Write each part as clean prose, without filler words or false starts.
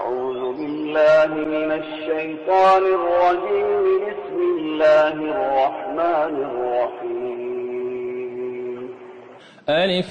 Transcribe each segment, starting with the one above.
أعوذ بالله من الشيطان الرجيم. بسم الله الرحمن الرحيم. ألف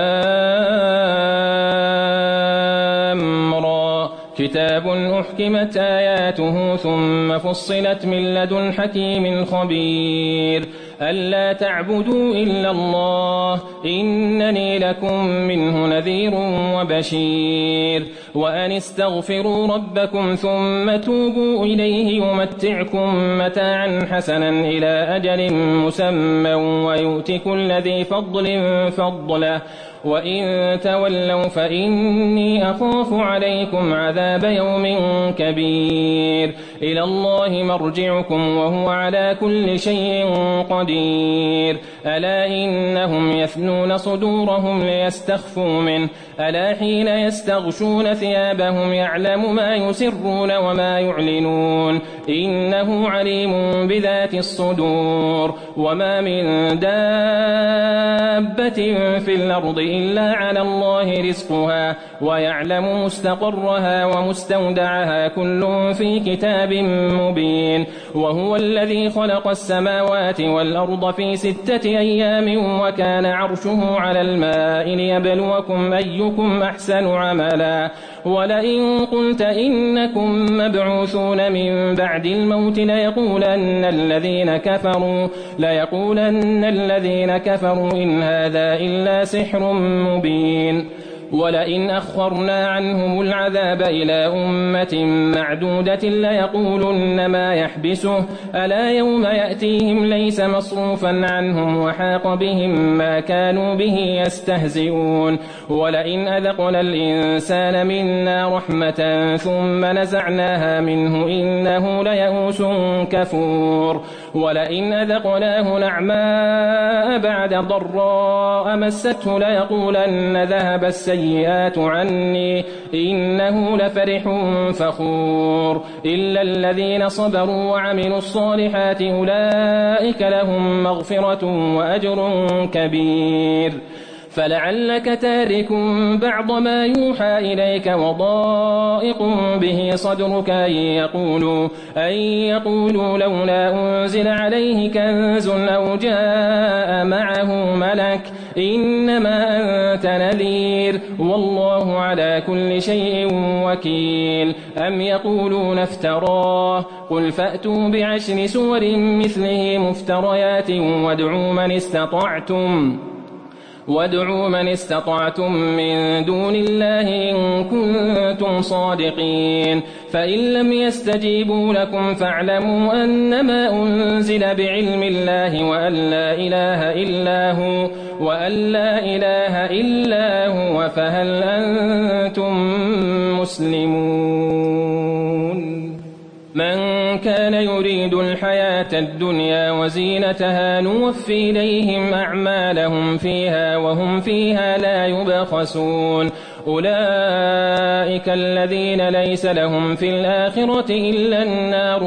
لام را كتاب أحكمت آياته ثم فصلت من لدن حكيم خبير ألا تعبدوا إلا الله إنني لكم منه نذير وبشير وأن استغفروا ربكم ثم توبوا إليه يمتعكم متاعا حسنا إلى أجل مسمى ويؤت كل ذي فضل فضله وإن تولوا فإني أخاف عليكم عذاب يوم كبير إلى الله مرجعكم وهو على كل شيء قدير ألا إنهم يثنون صدورهم ليستخفوا منه ألا حين يستغشون ثيابهم يعلم ما يسرون وما يعلنون إنه عليم بذات الصدور وما من دابة في الأرض إلا على الله رزقها ويعلم مستقرها ومستودعها كل في كتاب مبين وهو الذي خلق السماوات والأرض في 6 أيام وكان عرشه على الماء ليبلوكم أيكم أحسن عملا ولئن قلت إنكم مبعوثون من بعد الموت ليقولن الذين كفروا إن هذا إلا سحر مبين ولئن أخرنا عنهم العذاب إلى أمة معدودة ليقولن ما يحبسه ألا يوم يأتيهم ليس مصروفا عنهم وحاق بهم ما كانوا به يستهزئون ولئن أذقنا الإنسان منا رحمة ثم نزعناها منه إنه ليئوس كفور ولئن أذقناه نعماء بعد ضراء مسته ليقولن ذهب السيئات عني إنه لفرح فخور إلا الذين صبروا وعملوا الصالحات أولئك لهم مغفرة وأجر كبير فلعلك تارك بعض ما يوحى إليك وضائق به صدرك أن يقولوا لولا أنزل عليه كنز أو جاء معه ملك إنما أنت نذير والله على كل شيء وكيل أم يقولون افتراه قل فأتوا ب10 سور مثله مفتريات وادعوا من استطعتم من دون الله إن كنتم صادقين فإن لم يستجيبوا لكم فاعلموا أنما أنزل بعلم الله وأن لا إله إلا هو فهل أنتم مسلمون من كان يريد الحياة الدنيا وزينتها نوفي إليهم أعمالهم فيها وهم فيها لا يبخسون أولئك الذين ليس لهم في الآخرة إلا النار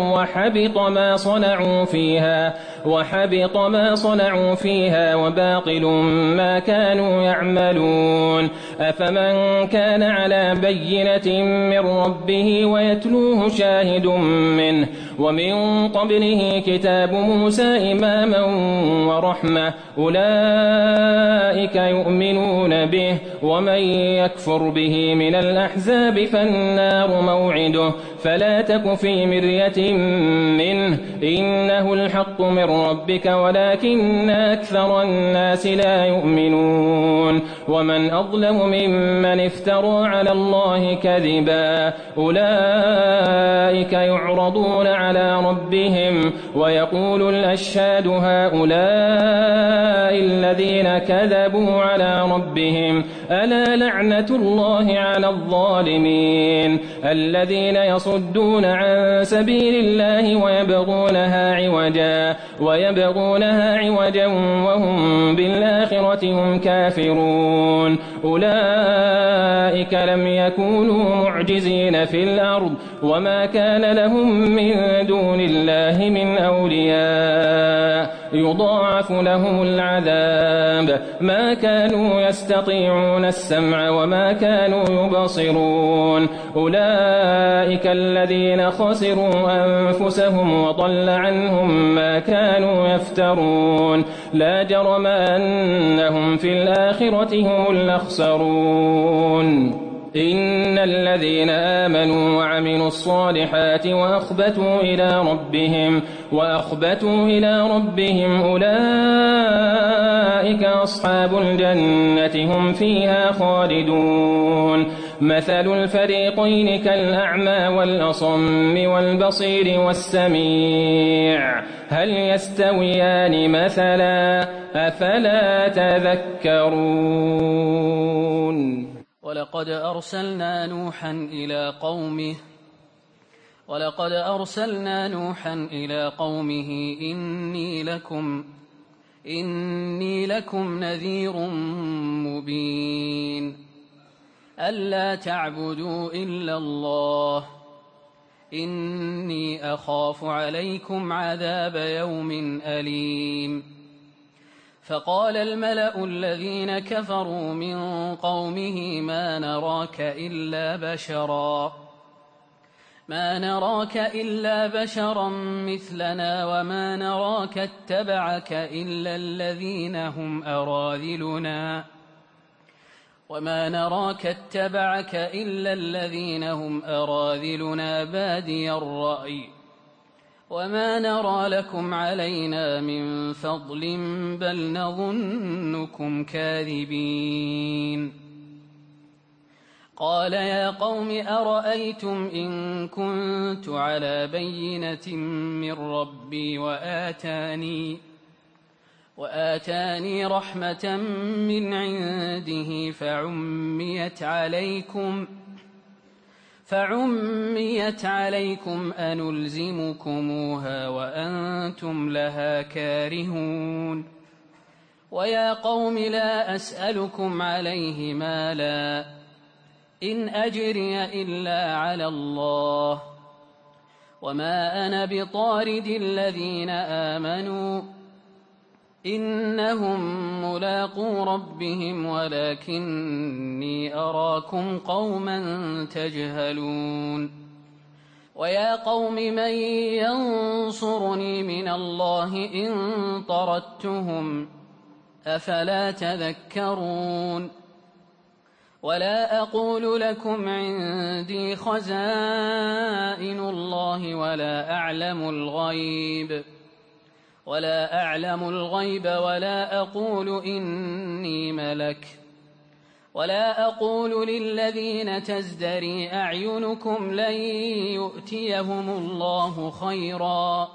وحبط ما صنعوا فيها وباطل ما كانوا يعملون أفمن كان على بينة من ربه ويتلوه شاهد منه ومن قبله كتاب موسى إماما ورحمة أولئك يؤمنون به ومن يكفر به من الأحزاب فالنار موعده فلا تك في مرية منه إنه الحق من ربك ولكن أكثر الناس لا يؤمنون ومن أظلم ممن افترى على الله كذبا أولئك يعرضون على ربهم ويقول الأشهاد هؤلاء الذين كذبوا على ربهم ألا لعنة الله على الظالمين الذين يصدون عن سبيل الله ويبغونها عوجا ويبغونها عوجا وهم بالآخرة هم كافرون أولئك لم يكونوا معجزين في الأرض وما كان لهم من دون الله من أولياء يضاعف لهم العذاب ما كانوا يستطيعون السمع وما كانوا يبصرون أولئك الذين خسروا أنفسهم وضل عنهم ما كانوا يفترون لا جرم أنهم في الآخرة هم الأخسرون إن الذين آمنوا وعملوا الصالحات وأخبتوا إلى ربهم أولئك أصحاب الجنة هم فيها خالدون مثل الفريقين كالأعمى والأصم والبصير والسميع هل يستويان مثلا أفلا تذكرون ولقد أرسلنا نوحا إلى قومه إني لكم نذير مبين ألا تعبدوا إلا الله إني أخاف عليكم عذاب يوم أليم فقال الملأ الذين كفروا من قومه ما نراك إلا بشرا مثلنا وما نراك اتبعك إلا الذين هم أراذلنا بادي الرأي وما نرى لكم علينا من فضل بل نظنكم كاذبين قال يا قوم أرأيتم إن كنت على بينة من ربي وآتاني رحمة من عنده فعميت عليكم أنلزمكموها وأنتم لها كارهون ويا قوم لا أسألكم عليه مالا إن أجري إلا على الله وما أنا بطارد الذين آمنوا إنهم ملاقو ربهم ولكني أراكم قوما تجهلون ويا قوم من ينصرني من الله إن طردتهم أفلا تذكرون ولا أقول لكم عندي خزائن الله ولا أعلم الغيب ولا أقول إني ملك ولا أقول للذين تزدري أعينكم لن يؤتيهم الله خيرا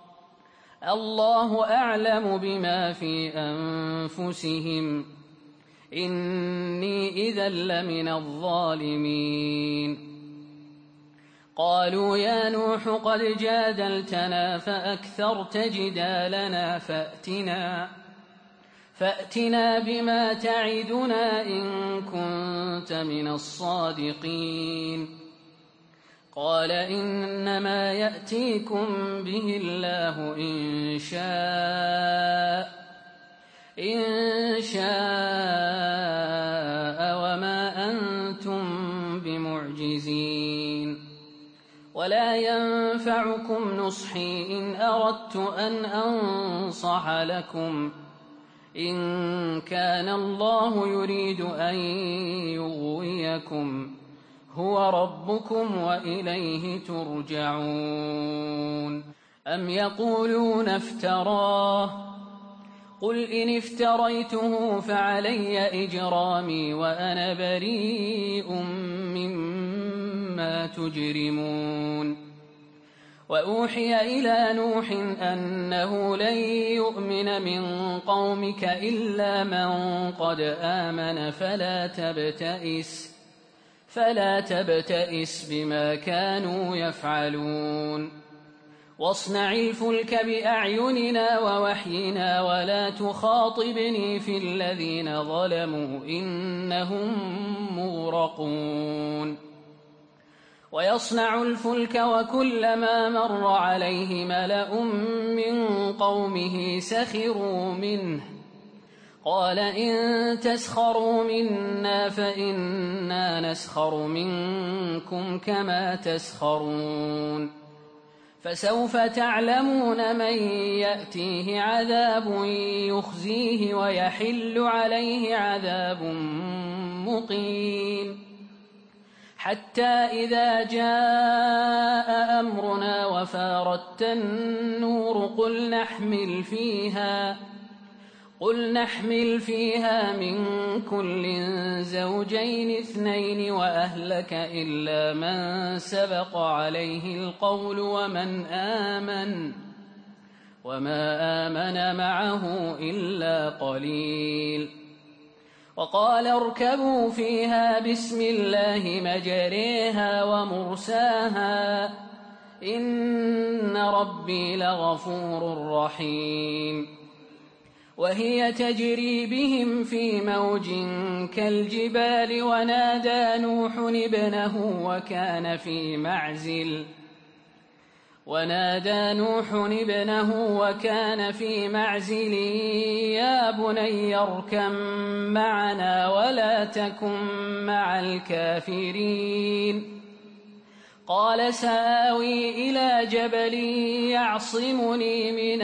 الله أعلم بما في أنفسهم إني إذا لمن الظالمين قالوا يا نوح قد جادلتنا فأكثرت جدالنا فأتنا بما تعدنا إن كنت من الصادقين قال إنما يأتيكم به الله إن شاء وما أنتم بمعجزين ولا ينفعكم نصحي إن أردت أن أنصح لكم إن كان الله يريد أن يغويكم هو ربكم وإليه ترجعون أم يقولون افتراه قل إن افتريته فعلي إجرامي وأنا بريء مما تجرمون وأوحي إلى نوح أنه لن يؤمن من قومك إلا من قد آمن فلا تبتئس بما كانوا يفعلون واصنع الفلك بأعيننا ووحينا ولا تخاطبني في الذين ظلموا إنهم مغرقون ويصنع الفلك وكلما مر عليه ملأ من قومه سخروا منه قال إن تسخروا منا فإنا نسخر منكم كما تسخرون فسوف تعلمون من يأتيه عذاب يخزيه ويحل عليه عذاب مقيم حتى إذا جاء أمرنا وفارت النور قل نحمل فيها من كل زوجين اثنين وأهلك إلا من سبق عليه القول وما آمن معه إلا قليل وقال اركبوا فيها بسم الله مجريها ومرساها إن ربي لغفور رحيم وهي تجري بهم في موج كالجبال ونادى نوح ابنه وكان في معزل يا بني اركب معنا ولا تكن مع الكافرين قال سآوي إلى جبل يعصمني من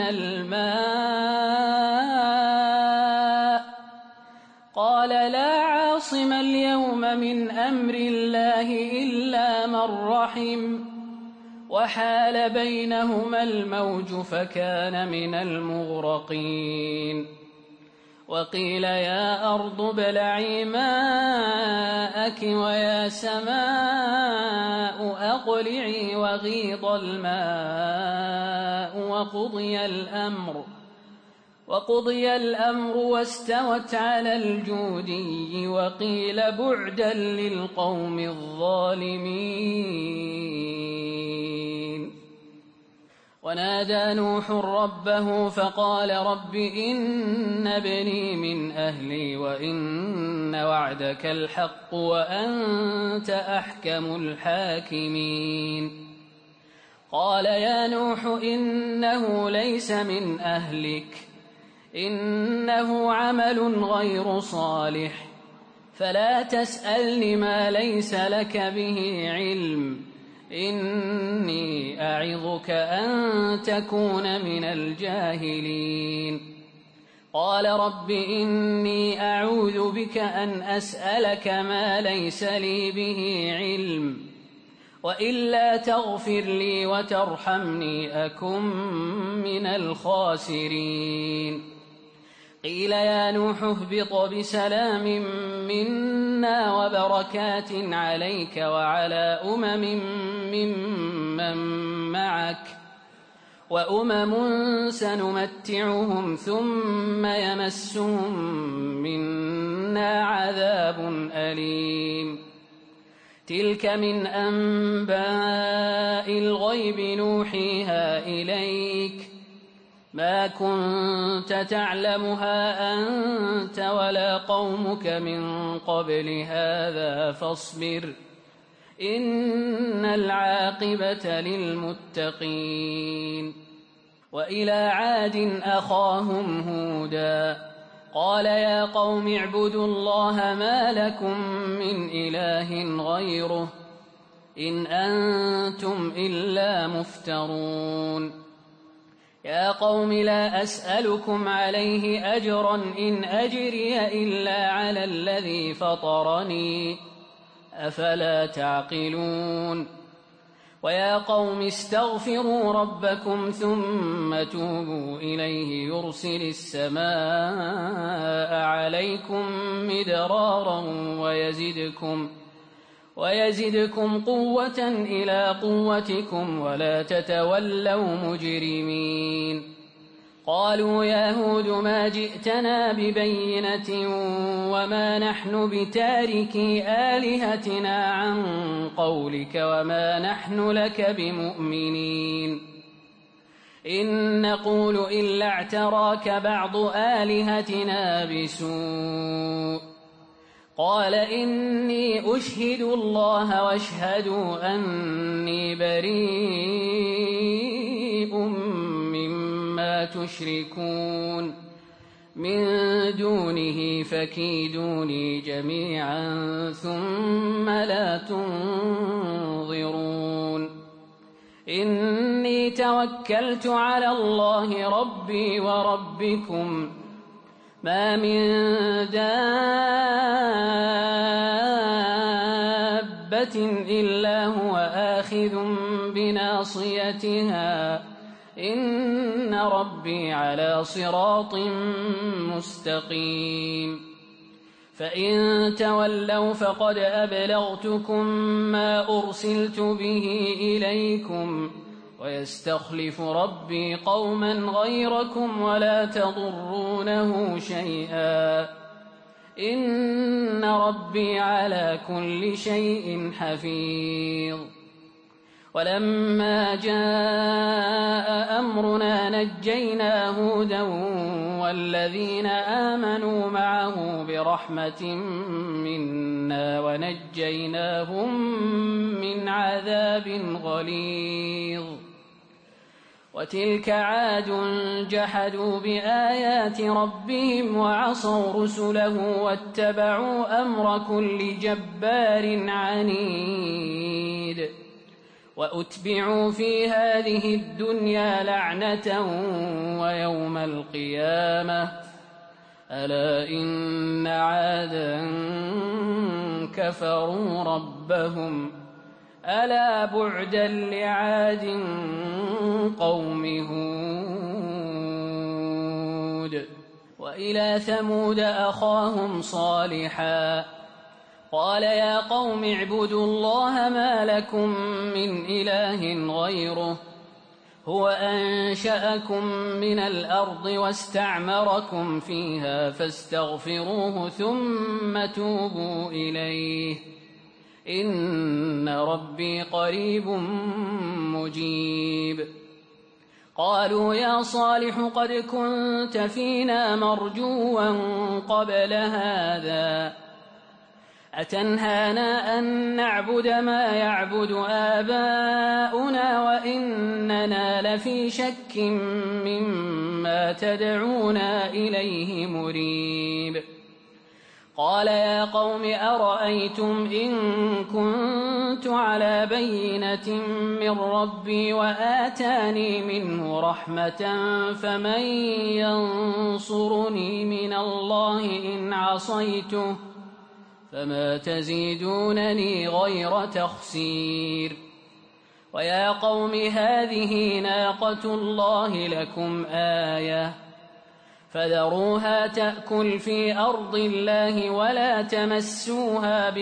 الماء قال لا عاصم اليوم من أمر الله إلا من رحم وحال بينهما الموج فكان من المغرقين وقيل يا أرض ابلعي ماءك ويا سماء أقلعي وغيض الماء وقضي الأمر واستوت على الجودي وقيل بعدا للقوم الظالمين ونادى نوح ربه فقال رب إن ابني من أهلي وإن وعدك الحق وأنت أحكم الحاكمين قال يا نوح إنه ليس من أهلك إنه عمل غير صالح فلا تسألني ما ليس لك به علم إني أعظك أن تكون من الجاهلين قال رب إني أعوذ بك أن أسألك ما ليس لي به علم وإلا تغفر لي وترحمني أكن من الخاسرين قيل يا نوح اهبط بسلام منا وبركات عليك وعلى ممن معك وأمم سنمتعهم ثم يمسهم منا عذاب أليم تلك من أنباء الغيب نوحيها إليك ما كنت تعلمها أنت ولا قومك من قبل هذا فاصبر إن العاقبة للمتقين وإلى عاد أخاهم هودا قال يا قوم اعبدوا الله ما لكم من إله غيره إن أنتم إلا مفترون يا قوم لا أسألكم عليه أجرا إن أجري إلا على الذي فطرني أفلا تعقلون ويا قوم استغفروا ربكم ثم توبوا إليه يرسل السماء عليكم مدرارا ويزدكم قوة إلى قوتكم ولا تتولوا مجرمين قالوا يا هود ما جئتنا ببينة وما نحن بتاركي آلهتنا عن قولك وما نحن لك بمؤمنين إن نقول إلا اعتراك بعض آلهتنا بسوء قال إني أشهد الله واشهدوا أني بريء مما تشركون من دونه فكيدوني جميعا ثم لا تنظرون إني توكلت على الله ربي وربكم ما من دابة إلا هو آخذ بناصيتها إن ربي على صراط مستقيم فإن تولوا فقد أبلغتكم ما أرسلت به إليكم ويستخلف ربي قوما غيركم ولا تضرونه شيئا إن ربي على كل شيء حفيظ ولما جاء أمرنا نجينا هودا والذين آمنوا معه برحمة منا ونجيناهم من عذاب غليظ وتلك عاد جحدوا بآيات ربهم وعصوا رسله واتبعوا أمر كل جبار عنيد وأتبعوا في هذه الدنيا لعنة ويوم القيامة ألا إن عادا كفروا ربهم ألا بعدا لعاد قوم هود وإلى ثمود أخاهم صالحا قال يا قوم اعبدوا الله ما لكم من إله غيره هو أنشأكم من الأرض واستعمركم فيها فاستغفروه ثم توبوا إليه إن ربي قريب مجيب قالوا يا صالح قد كنت فينا مرجوا قبل هذا أتنهانا أن نعبد ما يعبد آباؤنا وإننا لفي شك مما تدعونا إليه مريب قال يا قوم أرأيتم إن كنت على بينة من ربي وآتاني منه رحمة فمن ينصرني من الله إن عصيته فما تزيدونني غير تخسير ويا قوم هذه ناقة الله لكم آية فذروها تأكل في أرض الله ولا تمسوها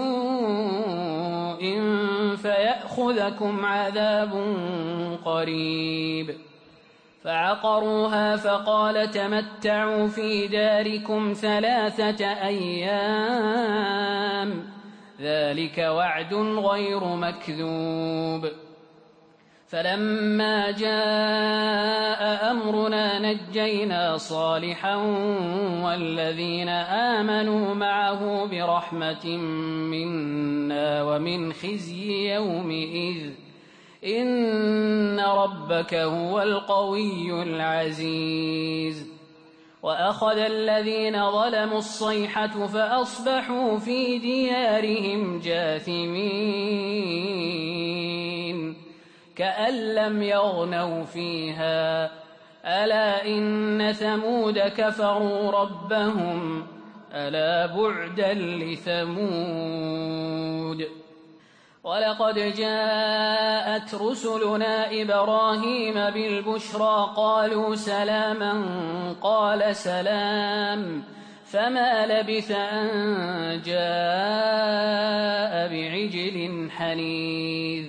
بسوء فيأخذكم عذاب قريب فعقروها فقال تمتعوا في داركم 3 أيام ذلك وعد غير مكذوب فلما جاء أمرنا نجينا صالحا والذين آمنوا معه برحمة منا ومن خزي يومئذ إن ربك هو القوي العزيز وأخذ الذين ظلموا الصيحة فأصبحوا في ديارهم جاثمين كأن لم يغنوا فيها ألا إن ثمود كفروا ربهم ألا بعدا لثمود ولقد جاءت رسلنا إبراهيم بالبشرى قالوا سلاما قال سلام فما لبث أن جاء بعجل حنيذ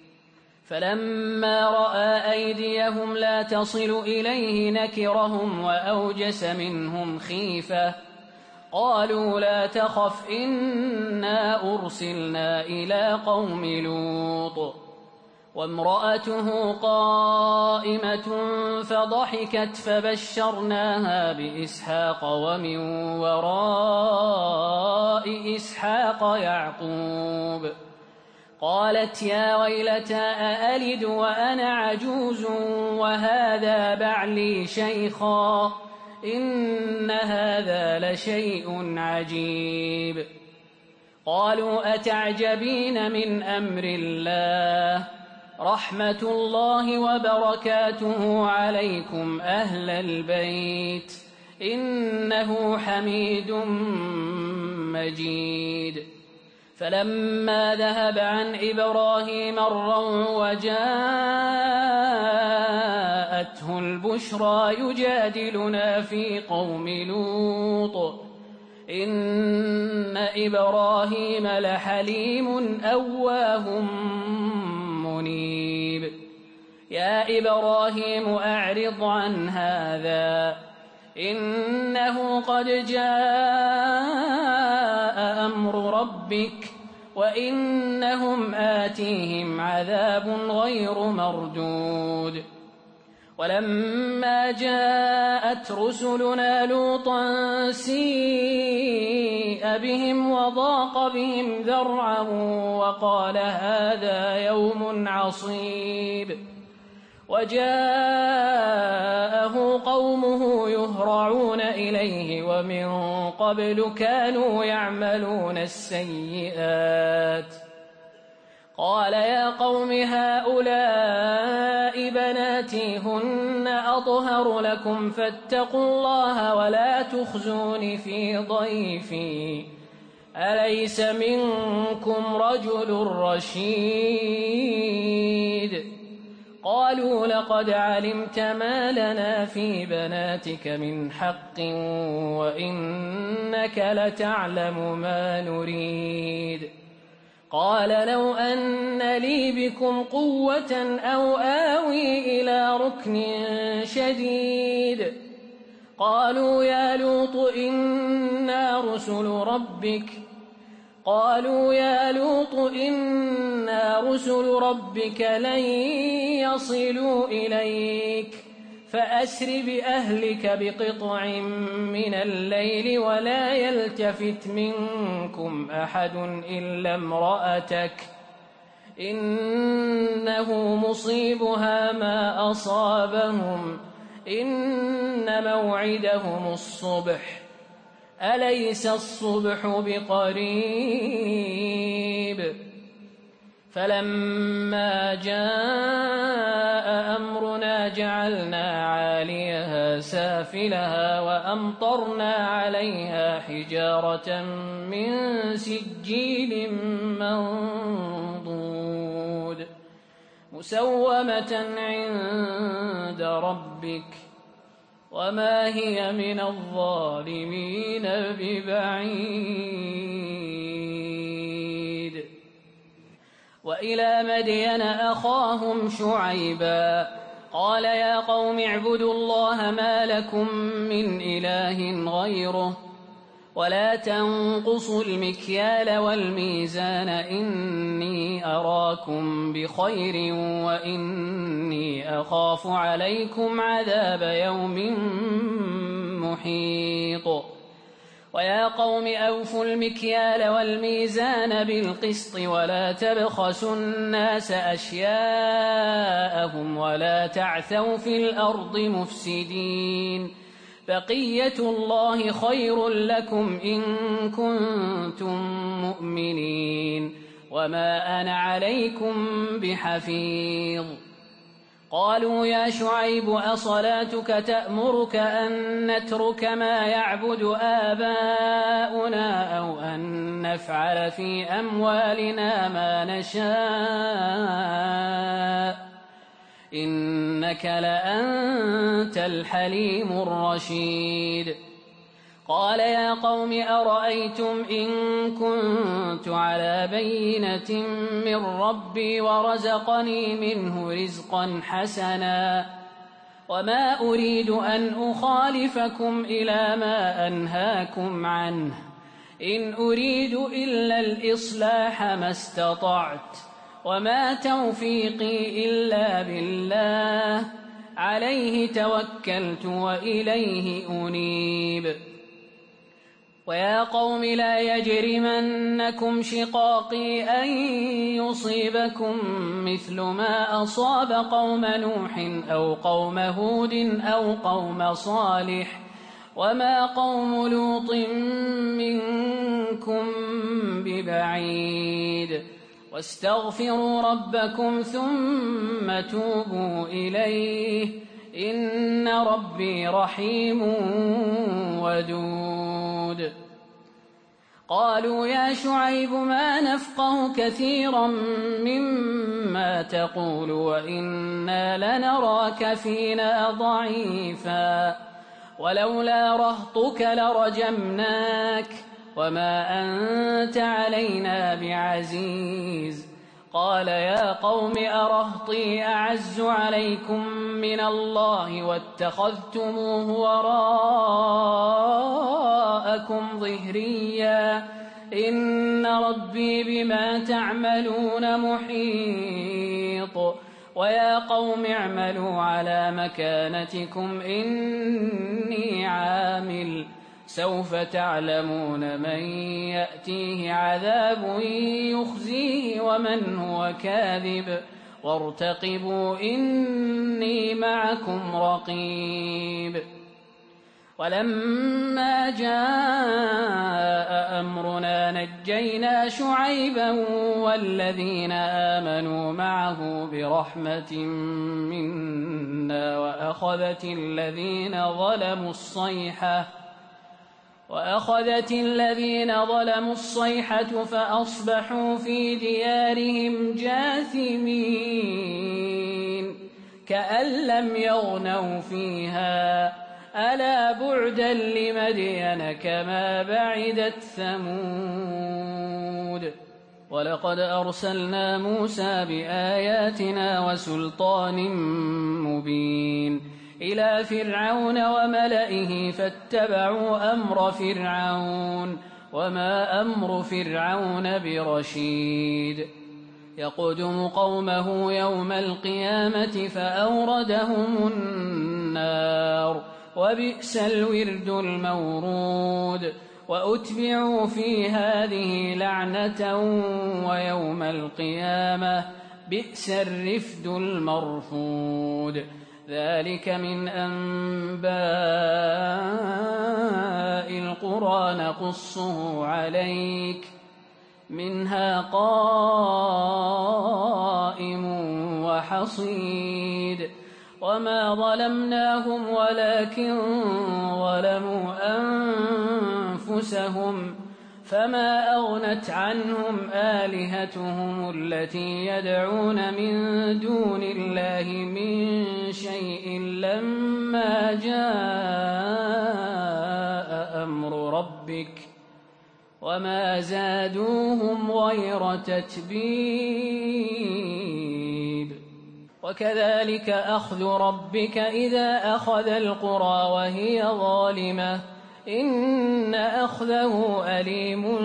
فلما رأى أيديهم لا تصل إليه نكرهم وأوجس منهم خيفة قالوا لا تخف إنا أرسلنا إلى قوم لوط وامرأته قائمة فضحكت فبشرناها بإسحاق ومن وراء إسحاق يعقوب قالت يا ويلتى أألد وأنا عجوز وهذا بعلي شيخا إن هذا لشيء عجيب قالوا أتعجبين من أمر الله رحمة الله وبركاته عليكم أهل البيت إنه حميد مجيد فلما ذهب عن إبراهيم الروع وجاءته البشرى يجادلنا في قوم لوط إن إبراهيم لحليم أواه منيب يا إبراهيم أعرض عن هذا إنه قد جاء أمر ربك وإنهم آتيهم عذاب غير مردود ولما جاءت رسلنا لوطا سيء بهم وضاق بهم ذرعا وقال هذا يوم عصيب وجاءه قومه يهرعون إليه ومن قبل كانوا يعملون السيئات قال يا قوم هؤلاء بناتي هن أطهر لكم فاتقوا الله ولا تخزون في ضيفي أليس منكم رجل رشيد قالوا لقد علمت ما لنا في بناتك من حق وإنك لتعلم ما نريد قال لو أن لي بكم قوة أو آوي إلى ركن شديد قالوا يا لوط إنا رسل ربك لن يصلوا إليك فأسر بأهلك بقطع من الليل ولا يلتفت منكم أحد إلا امرأتك إنه مصيبها ما أصابهم إن موعدهم الصبح أليس الصبح بقريب فلما جاء أمرنا جعلنا عاليها سافلها وأمطرنا عليها حجارة من سجيل منضود مسومة عند ربك وما هي من الظالمين ببعيد وإلى مدين أخاهم شعيبا قال يا قوم اعبدوا الله ما لكم من إله غيره ولا تنقصوا المكيال والميزان إني أراكم بخير وإني أخاف عليكم عذاب يوم محيط ويا قوم أوفوا المكيال والميزان بالقسط ولا تبخسوا الناس أشياءهم ولا تعثوا في الأرض مفسدين بقية الله خير لكم إن كنتم مؤمنين وما أنا عليكم بحفيظ قالوا يا شعيب أصلاتك تأمرك أن نترك ما يعبد آباؤنا أو أن نفعل في أموالنا ما نشاء إنك لأنت الحليم الرشيد قال يا قوم أرأيتم إن كنت على بينة من ربي ورزقني منه رزقا حسنا وما أريد أن أخالفكم إلى ما أنهاكم عنه إن أريد إلا الإصلاح ما استطعت وما توفيقي إلا بالله عليه توكلت وإليه أنيب ويا قوم لا يجرمنكم شقاقي أن يصيبكم مثل ما أصاب قوم نوح أو قوم هود أو قوم صالح وما قوم لوط منكم ببعيد واستغفروا ربكم ثم توبوا إليه إن ربي رحيم ودود قالوا يا شعيب ما نفقه كثيرا مما تقول وإنا لنراك فينا ضعيفا ولولا رهطك لرجمناك وما أنت علينا بعزيز قال يا قوم أرهطي أعز عليكم من الله واتخذتموه وراءكم ظهريا إن ربي بما تعملون محيط ويا قوم اعملوا على مكانتكم إني عامل سوف تعلمون من يأتيه عذاب يخزيه ومن هو كاذب وارتقبوا إني معكم رقيب ولما جاء أمرنا نجينا شعيبا والذين آمنوا معه برحمة منا وأخذت الذين ظلموا الصيحة فأصبحوا في ديارهم جاثمين كأن لم يغنوا فيها ألا بعدا لمدين كما بعدت ثمود ولقد أرسلنا موسى بآياتنا وسلطان مبين إلى فرعون وملئه فاتبعوا أمر فرعون وما أمر فرعون برشيد يقدم قومه يوم القيامة فأوردهم النار وبئس الورد المورود وأتبعوا في هذه لعنة ويوم القيامة بئس الرفد المرفود ذلك من أنباء القرى نقصه عليك منها قائم وحصيد وما ظلمناهم ولكن ظلموا أنفسهم فما أغنت عنهم آلهتهم التي يدعون من دون الله من شيء لما جاء أمر ربك وما زادوهم غير تتبيب وكذلك أخذ ربك إذا أخذ القرى وهي ظالمة إن أخذه أليم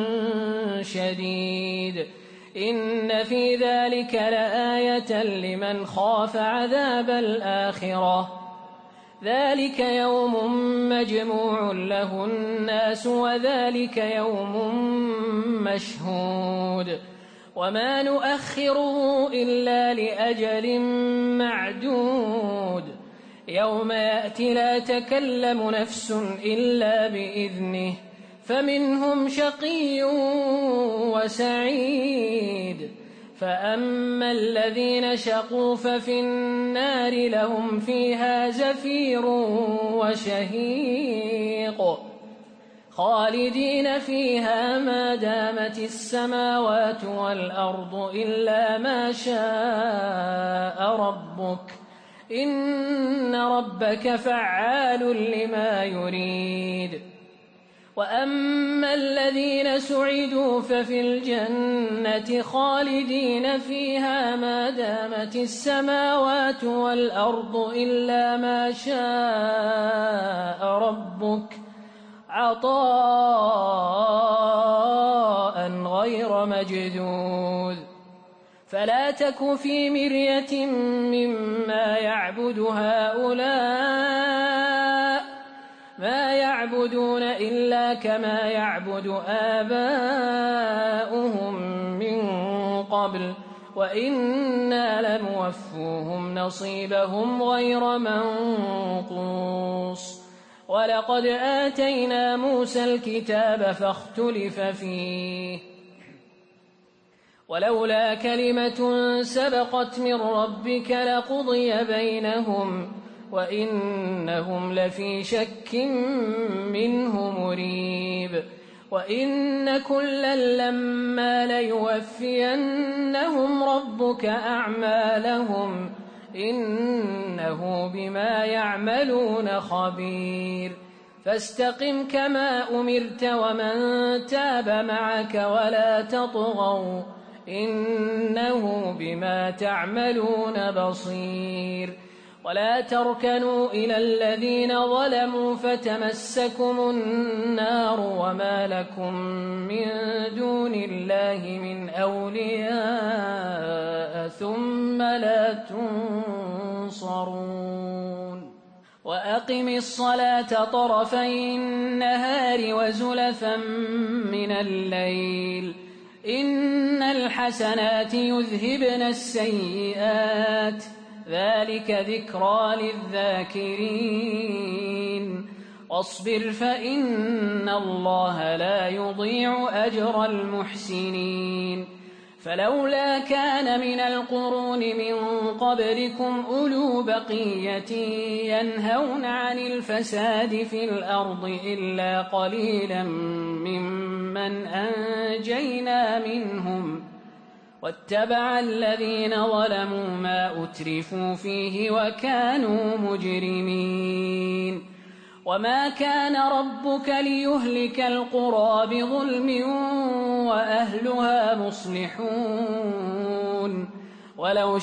شديد إن في ذلك لآية لمن خاف عذاب الآخرة ذلك يوم مجموع له الناس وذلك يوم مشهود وما نؤخره إلا لأجل معدود يوم يأتي لا تكلم نفس إلا بإذنه فمنهم شقي وسعيد فأما الذين شقوا ففي النار لهم فيها زفير وشهيق خالدين فيها ما دامت السماوات والأرض إلا ما شاء ربك إن ربك فعال لما يريد وأما الذين سعدوا ففي الجنة خالدين فيها ما دامت السماوات والأرض إلا ما شاء ربك عطاء غير مجدود فلا تك في مرية مما يعبد هؤلاء ما يعبدون إلا كما يعبد آباؤهم من قبل وإنا لنوفوهم نصيبهم غير منقوص ولقد آتينا موسى الكتاب فاختلف فيه ولولا كلمة سبقت من ربك لقضي بينهم وإنهم لفي شك منه مريب وإن كلا لما ليوفينهم ربك أعمالهم إنه بما يعملون خبير فاستقم كما أمرت ومن تاب معك ولا تطغوا إنه بما تعملون بصير ولا تركنوا إلى الذين ظلموا فتمسكم النار وما لكم من دون الله من أولياء ثم لا تنصرون وأقم الصلاة طرفي النهار وزلفا من الليل إن الحسنات يذهبن السيئات ذلك ذكرى للذاكرين واصبر فإن الله لا يضيع أجر المحسنين فلولا كان من القرون من قبلكم أولو بقية ينهون عن الفساد في الأرض إلا قليلا ممن أنجينا منهم واتبع الذين ظلموا ما أترفوا فيه وكانوا مجرمين وما كان ربك ليهلك القرى بظلم وأهلها مصلحون ولو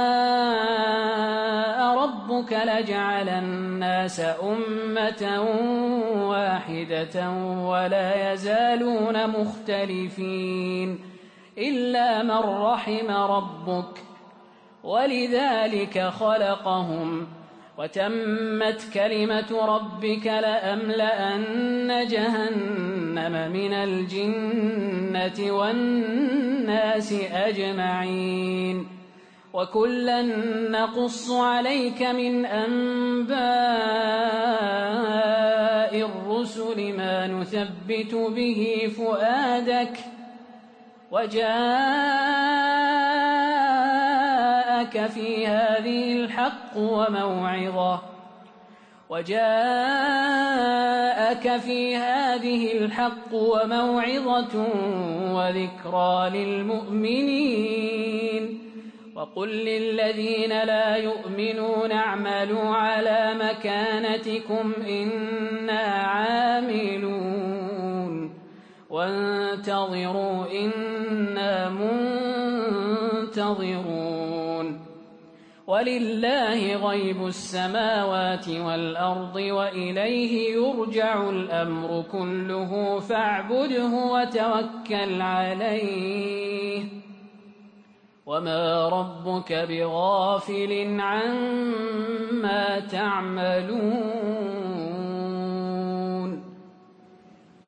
شاء ربك لجعل الناس أمة واحدة ولا يزالون مختلفين إلا من رحم ربك ولذلك خلقهم وتمت كلمة ربك لأملأن جهنم من الجنة والناس أجمعين وكلا نقص عليك من أنباء الرسل ما نثبت به فؤادك وجاءك في هذه الحق وموعظة وذكرى للمؤمنين وقل للذين لا يؤمنون اعملوا على مكانتكم إنا عاملون وانتظروا إنا منتظرون ولله غيب السماوات والأرض وإليه يرجع الأمر كله فاعبده وتوكل عليه وما ربك بغافل عما تعملون